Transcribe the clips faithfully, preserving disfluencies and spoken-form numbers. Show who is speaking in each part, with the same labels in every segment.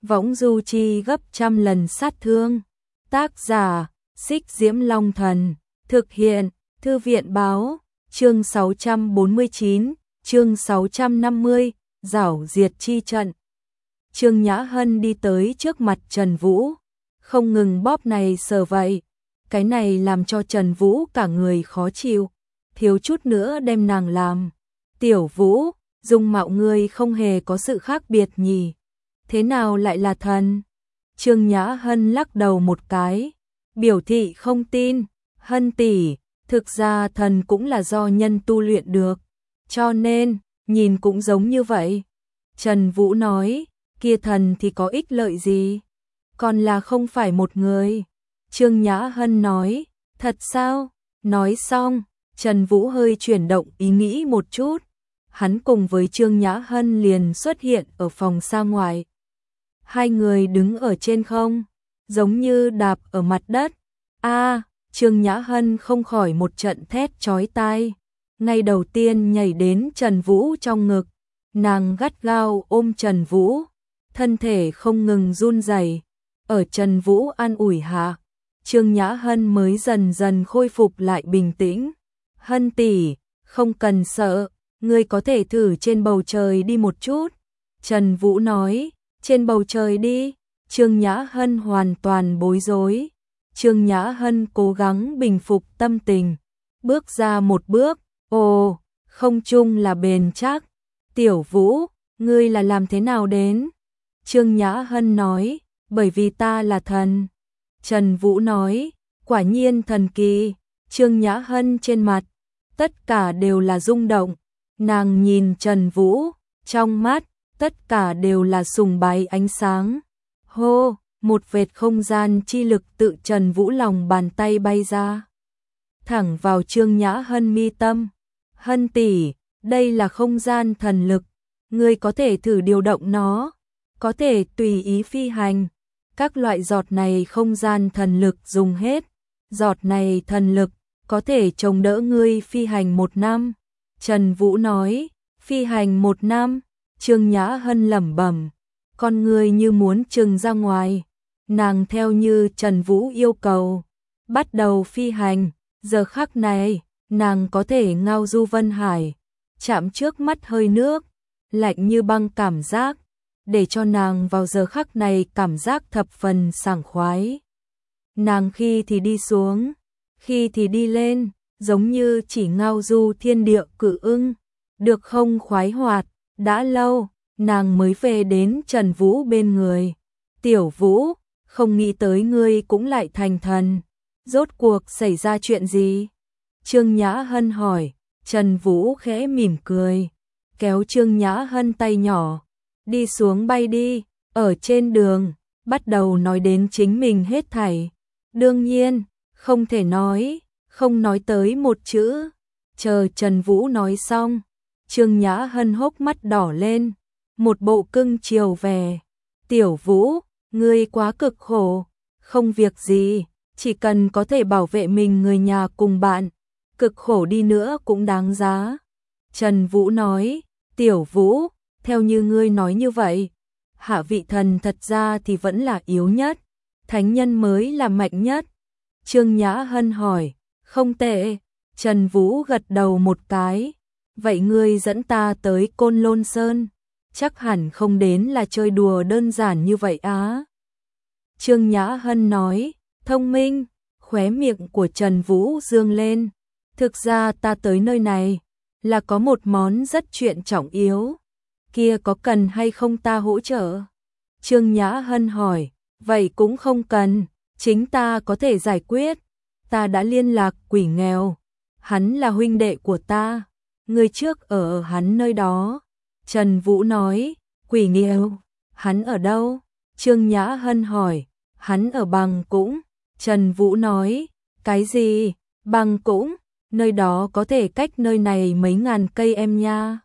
Speaker 1: võng du chi gấp trăm lần sát thương. Tác giả, Xích Diễm Long Thần. Thực hiện, Thư viện báo. Chương sáu trăm bốn mươi chín, chương sáu trăm năm mươi, giảo diệt chi trận. Trương Nhã Hân đi tới trước mặt Trần Vũ, không ngừng bóp này sờ vậy. Cái này làm cho Trần Vũ cả người khó chịu, thiếu chút nữa đem nàng làm. Tiểu Vũ, dung mạo ngươi không hề có sự khác biệt nhỉ? Thế nào lại là thần? Trương Nhã Hân lắc đầu một cái, biểu thị không tin. Hân tỷ, thực ra thần cũng là do nhân tu luyện được, cho nên, nhìn cũng giống như vậy. Trần Vũ nói, kia thần thì có ích lợi gì? Còn là không phải một người. Trương Nhã Hân nói, thật sao? Nói xong, Trần Vũ hơi chuyển động ý nghĩ một chút. Hắn cùng với Trương Nhã Hân liền xuất hiện ở phòng xa ngoài. Hai người đứng ở trên không, giống như đạp ở mặt đất. A, Trương Nhã Hân không khỏi một trận thét chói tai. Ngay đầu tiên nhảy đến Trần Vũ trong ngực, nàng gắt gao ôm Trần Vũ, thân thể không ngừng run rẩy. Ở Trần Vũ an ủi hạ, Trương Nhã Hân mới dần dần khôi phục lại bình tĩnh. Hân tỷ, không cần sợ, ngươi có thể thử trên bầu trời đi một chút. Trần Vũ nói, trên bầu trời đi. Trương Nhã Hân hoàn toàn bối rối. Trương Nhã Hân cố gắng bình phục tâm tình, bước ra một bước, ồ, không trung là bền chắc. Tiểu Vũ, ngươi là làm thế nào đến? Trương Nhã Hân nói, bởi vì ta là thần. Trần Vũ nói, quả nhiên thần kỳ. Trương Nhã Hân trên mặt, tất cả đều là rung động. Nàng nhìn Trần Vũ, trong mắt, tất cả đều là sùng bái ánh sáng. Hô, một vệt không gian chi lực tự Trần Vũ lòng bàn tay bay ra, thẳng vào Trương Nhã Hân mi tâm. Hân tỷ, đây là không gian thần lực, ngươi có thể thử điều động nó, có thể tùy ý phi hành. Các loại giọt này không gian thần lực dùng hết, giọt này thần lực có thể chống đỡ ngươi phi hành một năm. Trần Vũ nói, phi hành một năm. Trương Nhã Hân lẩm bẩm, con ngươi như muốn trừng ra ngoài. Nàng theo như Trần Vũ yêu cầu, bắt đầu phi hành. Giờ khắc này, nàng có thể ngao du vân hải, chạm trước mắt hơi nước, lạnh như băng cảm giác, để cho nàng vào giờ khắc này cảm giác thập phần sảng khoái. Nàng khi thì đi xuống, khi thì đi lên, giống như chỉ ngao du thiên địa cự ưng, được không khoái hoạt. Đã lâu, nàng mới về đến Trần Vũ bên người. Tiểu Vũ, không nghĩ tới ngươi cũng lại thành thần. Rốt cuộc xảy ra chuyện gì? Trương Nhã Hân hỏi. Trần Vũ khẽ mỉm cười, kéo Trương Nhã Hân tay nhỏ, đi xuống bay đi. Ở trên đường, bắt đầu nói đến chính mình hết thảy. Đương nhiên, không thể nói, không nói tới một chữ. Chờ Trần Vũ nói xong, Trương Nhã Hân hốc mắt đỏ lên, một bộ cưng chiều vẻ. Tiểu Vũ, ngươi quá cực khổ. Không việc gì, chỉ cần có thể bảo vệ mình, người nhà cùng bạn, cực khổ đi nữa cũng đáng giá. Trần Vũ nói, Tiểu Vũ, theo như ngươi nói như vậy, hạ vị thần thật ra thì vẫn là yếu nhất, thánh nhân mới là mạnh nhất. Trương Nhã Hân hỏi, không tệ. Trần Vũ gật đầu một cái. Vậy ngươi dẫn ta tới Côn Lôn Sơn, chắc hẳn không đến là chơi đùa đơn giản như vậy á. Trương Nhã Hân nói, thông minh. Khóe miệng của Trần Vũ dương lên. Thực ra ta tới nơi này là có một món rất chuyện trọng yếu. Kia có cần hay không ta hỗ trợ? Trương Nhã Hân hỏi, vậy cũng không cần, chính ta có thể giải quyết. Ta đã liên lạc quỷ nghèo, hắn là huynh đệ của ta. Người trước ở hắn nơi đó. Trần Vũ nói, quỷ nghèo, hắn ở đâu? Trương Nhã Hân hỏi, hắn ở Bằng Cũng. Trần Vũ nói, cái gì? Bằng Cũng? Nơi đó có thể cách nơi này mấy ngàn cây em nha.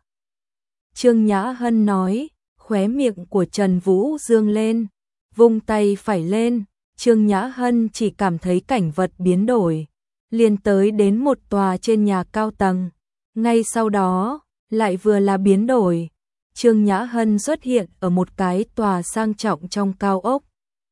Speaker 1: Trương Nhã Hân nói, khóe miệng của Trần Vũ dương lên, vung tay phải lên. Trương Nhã Hân chỉ cảm thấy cảnh vật biến đổi, liền tới đến một tòa trên nhà cao tầng. Ngay sau đó, lại vừa là biến đổi, Trương Nhã Hân xuất hiện ở một cái tòa sang trọng trong cao ốc.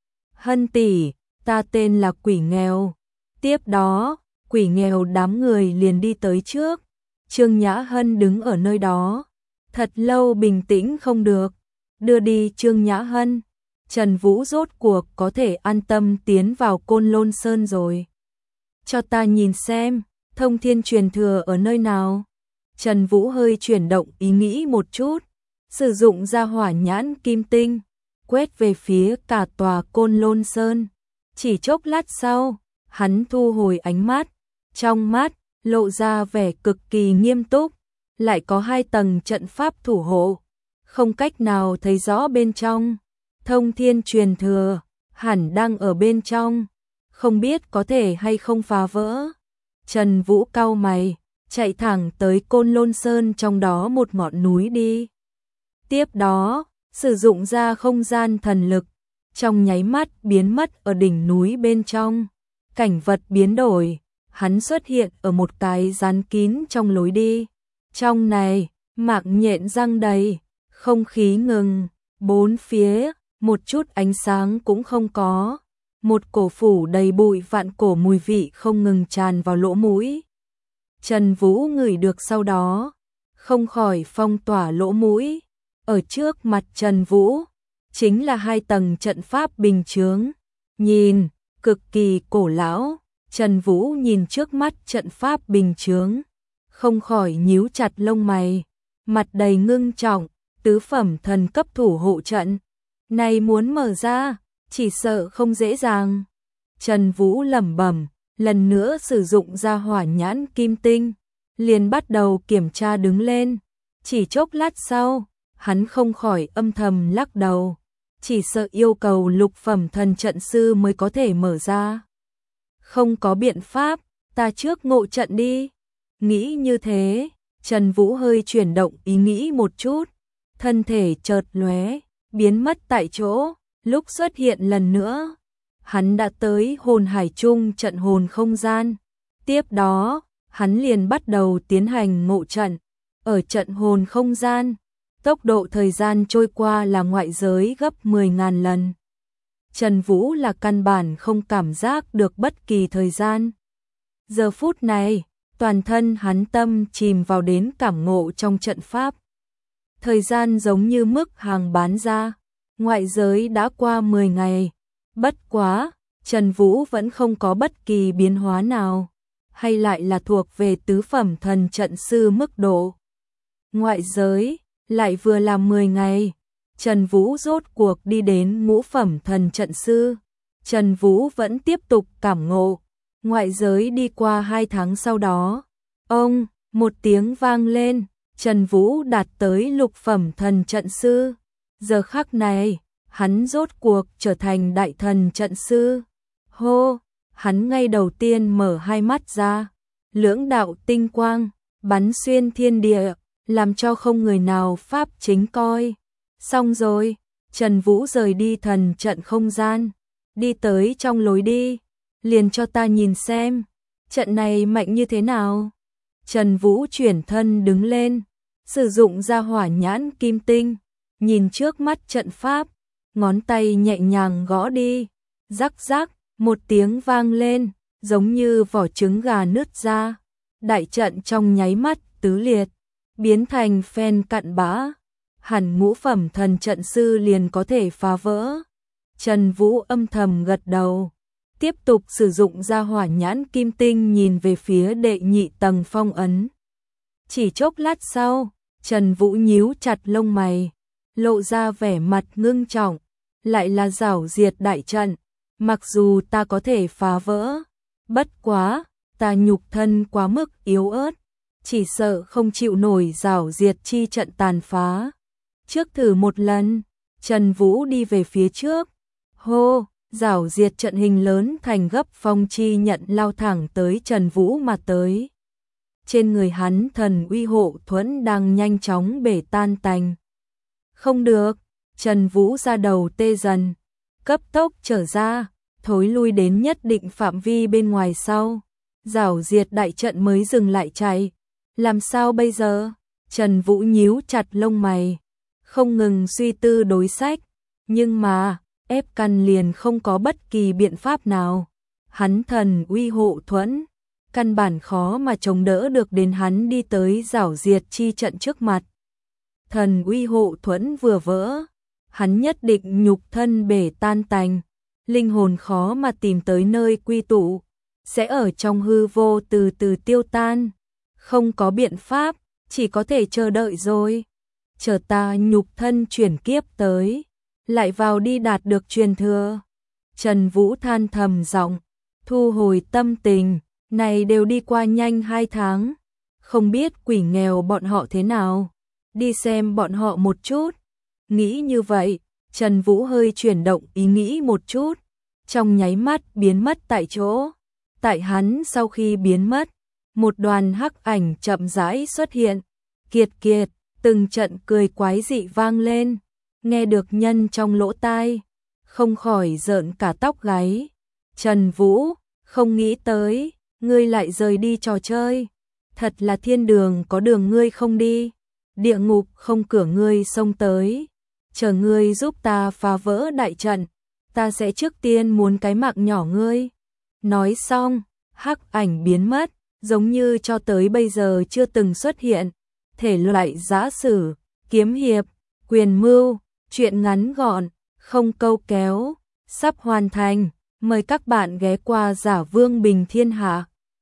Speaker 1: Hân tỷ, ta tên là Quỷ Nghèo. Tiếp đó, Quỷ Nghèo đám người liền đi tới trước. Trương Nhã Hân đứng ở nơi đó. Thật lâu bình tĩnh không được. Đưa đi Trương Nhã Hân. Trần Vũ rốt cuộc có thể an tâm tiến vào Côn Lôn Sơn rồi. Cho ta nhìn xem, thông thiên truyền thừa ở nơi nào. Trần Vũ hơi chuyển động ý nghĩ một chút. Sử dụng ra hỏa nhãn kim tinh. Quét về phía cả tòa Côn Lôn Sơn. Chỉ chốc lát sau, hắn thu hồi ánh mắt. Trong mắt, lộ ra vẻ cực kỳ nghiêm túc. Lại có hai tầng trận pháp thủ hộ. Không cách nào thấy rõ bên trong. Thông thiên truyền thừa, hẳn đang ở bên trong. Không biết có thể hay không phá vỡ. Trần Vũ cau mày, chạy thẳng tới Côn Lôn Sơn trong đó một ngọn núi đi. Tiếp đó, sử dụng ra không gian thần lực. Trong nháy mắt biến mất ở đỉnh núi bên trong. Cảnh vật biến đổi, hắn xuất hiện ở một cái gián kín trong lối đi. Trong này, mạng nhện răng đầy, không khí ngừng, bốn phía, một chút ánh sáng cũng không có. Một cổ phủ đầy bụi vạn cổ mùi vị không ngừng tràn vào lỗ mũi. Trần Vũ ngửi được sau đó, không khỏi phong tỏa lỗ mũi. Ở trước mặt Trần Vũ, chính là hai tầng trận pháp bình chướng. Nhìn, cực kỳ cổ lão. Trần Vũ nhìn trước mắt trận pháp bình chướng, không khỏi nhíu chặt lông mày, mặt đầy ngưng trọng. Tứ phẩm thần cấp thủ hộ trận này muốn mở ra, chỉ sợ không dễ dàng. Trần Vũ lẩm bẩm, lần nữa sử dụng ra hỏa nhãn kim tinh, liền bắt đầu kiểm tra đứng lên. Chỉ chốc lát sau, hắn không khỏi âm thầm lắc đầu, chỉ sợ yêu cầu lục phẩm thần trận sư mới có thể mở ra. Không có biện pháp, ta trước ngộ trận đi. Nghĩ như thế, Trần Vũ hơi chuyển động ý nghĩ một chút, thân thể chợt lóe, biến mất tại chỗ. Lúc xuất hiện lần nữa, hắn đã tới hồn hải trung trận hồn không gian. Tiếp đó, hắn liền bắt đầu tiến hành ngộ trận. Ở trận hồn không gian, tốc độ thời gian trôi qua là ngoại giới gấp mười ngàn lần. Trần Vũ là căn bản không cảm giác được bất kỳ thời gian. Giờ phút này, toàn thân hắn tâm chìm vào đến cảm ngộ trong trận pháp. Thời gian giống như mức hàng bán ra, ngoại giới đã qua mười ngày. Bất quá, Trần Vũ vẫn không có bất kỳ biến hóa nào, hay lại là thuộc về tứ phẩm thần trận sư mức độ. Ngoại giới, lại vừa là mười ngày, Trần Vũ rốt cuộc đi đến ngũ phẩm thần trận sư. Trần Vũ vẫn tiếp tục cảm ngộ. Ngoại giới đi qua hai tháng sau đó, ông, một tiếng vang lên, Trần Vũ đạt tới lục phẩm thần trận sư. Giờ khắc này, hắn rốt cuộc trở thành đại thần trận sư. Hô, hắn ngay đầu tiên mở hai mắt ra, lưỡng đạo tinh quang bắn xuyên thiên địa, làm cho không người nào pháp chính coi. Xong rồi, Trần Vũ rời đi thần trận không gian, đi tới trong lối đi, liền cho ta nhìn xem, trận này mạnh như thế nào. Trần Vũ chuyển thân đứng lên, sử dụng ra hỏa nhãn kim tinh, nhìn trước mắt trận pháp, ngón tay nhẹ nhàng gõ đi, rắc rắc, một tiếng vang lên, giống như vỏ trứng gà nứt ra. Đại trận trong nháy mắt tứ liệt, biến thành phen cặn bã. Hẳn ngũ phẩm thần trận sư liền có thể phá vỡ. Trần Vũ âm thầm gật đầu, tiếp tục sử dụng ra hỏa nhãn kim tinh nhìn về phía đệ nhị tầng phong ấn. Chỉ chốc lát sau, Trần Vũ nhíu chặt lông mày, lộ ra vẻ mặt ngưng trọng, lại là giảo diệt đại trận. Mặc dù ta có thể phá vỡ, bất quá, ta nhục thân quá mức yếu ớt, chỉ sợ không chịu nổi giảo diệt chi trận tàn phá. Trước thử một lần, Trần Vũ đi về phía trước. Hô, giảo diệt trận hình lớn thành gấp phong chi nhận lao thẳng tới Trần Vũ mà tới. Trên người hắn thần uy hộ thuẫn đang nhanh chóng bể tan tành. Không được, Trần Vũ ra đầu tê dần, cấp tốc trở ra, thối lui đến nhất định phạm vi bên ngoài sau. Giảo diệt đại trận mới dừng lại chạy. Làm sao bây giờ? Trần Vũ nhíu chặt lông mày. không ngừng suy tư đối sách, nhưng mà, ép căn liền không có bất kỳ biện pháp nào. Hắn thần uy hộ thuẫn, căn bản khó mà chống đỡ được đến hắn đi tới giảo diệt chi trận trước mặt. Thần uy hộ thuẫn vừa vỡ, hắn nhất định nhục thân bể tan tành, linh hồn khó mà tìm tới nơi quy tụ, sẽ ở trong hư vô từ từ tiêu tan. Không có biện pháp, chỉ có thể chờ đợi rồi. Chờ ta nhục thân chuyển kiếp tới, lại vào đi đạt được truyền thừa. Trần Vũ than thầm giọng, thu hồi tâm tình, này đều đi qua nhanh hai tháng. Không biết quỷ nghèo bọn họ thế nào, đi xem bọn họ một chút. Nghĩ như vậy, Trần Vũ hơi chuyển động ý nghĩ một chút, trong nháy mắt biến mất tại chỗ. Tại hắn sau khi biến mất, một đoàn hắc ảnh chậm rãi xuất hiện. Kiệt kiệt, từng trận cười quái dị vang lên, nghe được nhân trong lỗ tai, không khỏi rợn cả tóc gáy. Trần Vũ, không nghĩ tới, ngươi lại rời đi trò chơi. Thật là thiên đường có đường ngươi không đi, địa ngục không cửa ngươi xông tới. Chờ ngươi giúp ta phá vỡ đại trận, ta sẽ trước tiên muốn cái mạng nhỏ ngươi. Nói xong, hắc ảnh biến mất, giống như cho tới bây giờ chưa từng xuất hiện. Thể loại giã sử, kiếm hiệp, quyền mưu, truyện ngắn gọn, không câu kéo, sắp hoàn thành. Mời các bạn ghé qua Giả Vương Bình Thiên Hạ.